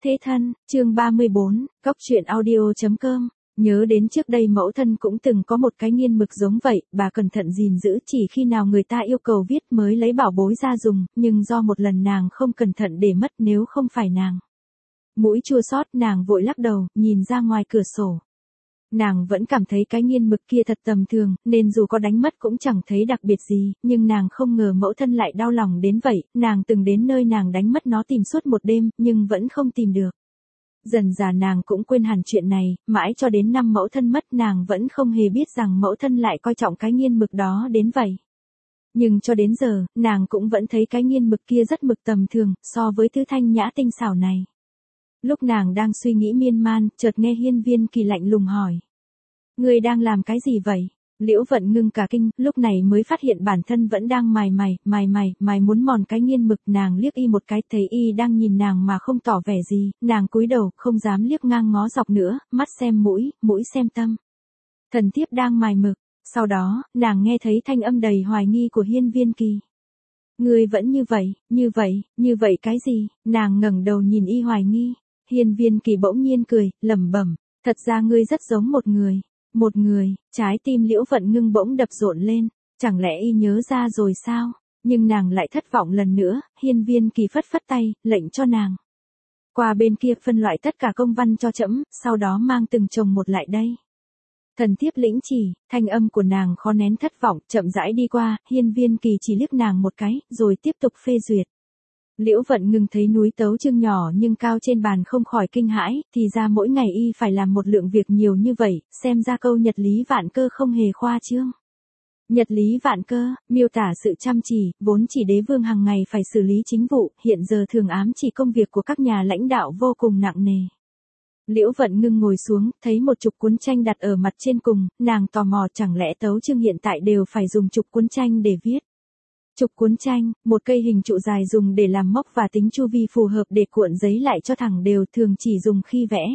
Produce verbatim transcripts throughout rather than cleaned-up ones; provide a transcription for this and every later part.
Thế thân, chương ba mươi bốn, Cóc truyện audio chấm com. Nhớ đến trước đây mẫu thân cũng từng có một cái nghiên mực giống vậy, bà cẩn thận gìn giữ chỉ khi nào người ta yêu cầu viết mới lấy bảo bối ra dùng, nhưng do một lần nàng không cẩn thận để mất nếu không phải nàng. Mũi chua xót nàng vội lắc đầu, nhìn ra ngoài cửa sổ. Nàng vẫn cảm thấy cái nghiên mực kia thật tầm thường, nên dù có đánh mất cũng chẳng thấy đặc biệt gì, nhưng nàng không ngờ mẫu thân lại đau lòng đến vậy, nàng từng đến nơi nàng đánh mất nó tìm suốt một đêm, nhưng vẫn không tìm được. Dần dà nàng cũng quên hẳn chuyện này, mãi cho đến năm mẫu thân mất nàng vẫn không hề biết rằng mẫu thân lại coi trọng cái nghiên mực đó đến vậy. Nhưng cho đến giờ, nàng cũng vẫn thấy cái nghiên mực kia rất mực tầm thường, so với thứ thanh nhã tinh xảo này. Lúc nàng đang suy nghĩ miên man, chợt nghe Hiên Viên Kỳ lạnh lùng hỏi. Ngươi đang làm cái gì vậy? Liễu Vận Ngưng cả kinh, lúc này mới phát hiện bản thân vẫn đang mài mài, mài mài, mài muốn mòn cái nghiên mực. Nàng liếc y một cái, thấy y đang nhìn nàng mà không tỏ vẻ gì, nàng cúi đầu, không dám liếc ngang ngó dọc nữa, mắt xem mũi, mũi xem tâm. Thần thiếp đang mài mực, sau đó, nàng nghe thấy thanh âm đầy hoài nghi của Hiên Viên Kỳ. Ngươi vẫn như vậy, như vậy, như vậy cái gì? Nàng ngẩng đầu nhìn y hoài nghi. Hiên Viên Kỳ bỗng nhiên cười, lẩm bẩm, thật ra ngươi rất giống một người. Một người, trái tim Liễu Vận Ngưng bỗng đập rộn lên, chẳng lẽ y nhớ ra rồi sao? Nhưng nàng lại thất vọng lần nữa, Hiên Viên Kỳ phất phất tay, lệnh cho nàng. Qua bên kia phân loại tất cả công văn cho trẫm, sau đó mang từng chồng một lại đây. Thần thiếp lĩnh chỉ, thanh âm của nàng khó nén thất vọng, chậm rãi đi qua, Hiên Viên Kỳ chỉ liếc nàng một cái, rồi tiếp tục phê duyệt. Liễu Vận Ngưng thấy núi tấu chương nhỏ nhưng cao trên bàn không khỏi kinh hãi, thì ra mỗi ngày y phải làm một lượng việc nhiều như vậy, xem ra câu nhật lý vạn cơ không hề khoa trương. Nhật lý vạn cơ, miêu tả sự chăm chỉ, vốn chỉ đế vương hàng ngày phải xử lý chính vụ, hiện giờ thường ám chỉ công việc của các nhà lãnh đạo vô cùng nặng nề. Liễu Vận Ngưng ngồi xuống, thấy một chục cuốn tranh đặt ở mặt trên cùng, nàng tò mò chẳng lẽ tấu chương hiện tại đều phải dùng chục cuốn tranh để viết. Chục cuốn tranh, một cây hình trụ dài dùng để làm mốc và tính chu vi phù hợp để cuộn giấy lại cho thẳng đều, thường chỉ dùng khi vẽ.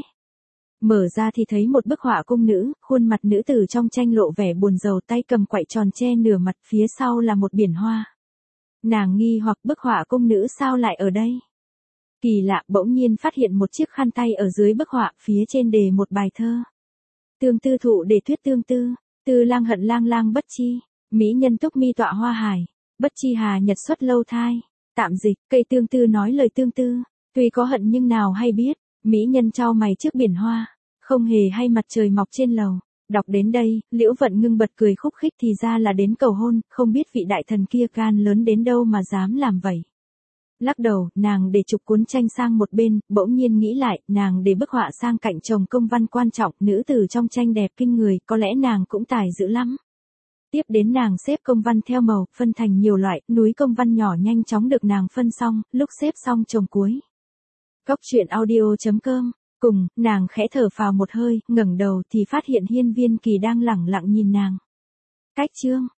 Mở ra thì thấy một bức họa cung nữ, khuôn mặt nữ tử trong tranh lộ vẻ buồn rầu, tay cầm quạy tròn che nửa mặt, phía sau là một biển hoa. Nàng nghi hoặc bức họa cung nữ sao lại ở đây? Kỳ lạ, bỗng nhiên phát hiện một chiếc khăn tay ở dưới bức họa, phía trên đề một bài thơ. Tương tư thụ để thuyết tương tư, tư lang hận lang lang bất chi, mỹ nhân túc mi tọa hoa hải. Bất chi hà nhật xuất lâu thai, tạm dịch, cây tương tư nói lời tương tư, tuy có hận nhưng nào hay biết, mỹ nhân trao mày trước biển hoa, không hề hay mặt trời mọc trên lầu. Đọc đến đây, Liễu Vận Ngưng bật cười khúc khích, thì ra là đến cầu hôn, không biết vị đại thần kia gan lớn đến đâu mà dám làm vậy. Lắc đầu, nàng để chụp cuốn tranh sang một bên, bỗng nhiên nghĩ lại, nàng để bức họa sang cạnh chồng công văn quan trọng, nữ tử trong tranh đẹp kinh người, có lẽ nàng cũng tài dữ lắm. Tiếp đến nàng xếp công văn theo màu, phân thành nhiều loại, núi công văn nhỏ nhanh chóng được nàng phân xong, lúc xếp xong chồng cuối. Cóc truyện audio chấm com, cùng, nàng khẽ thở phào một hơi, ngẩng đầu thì phát hiện Hiên Viên Kỳ đang lẳng lặng nhìn nàng. Cách chương,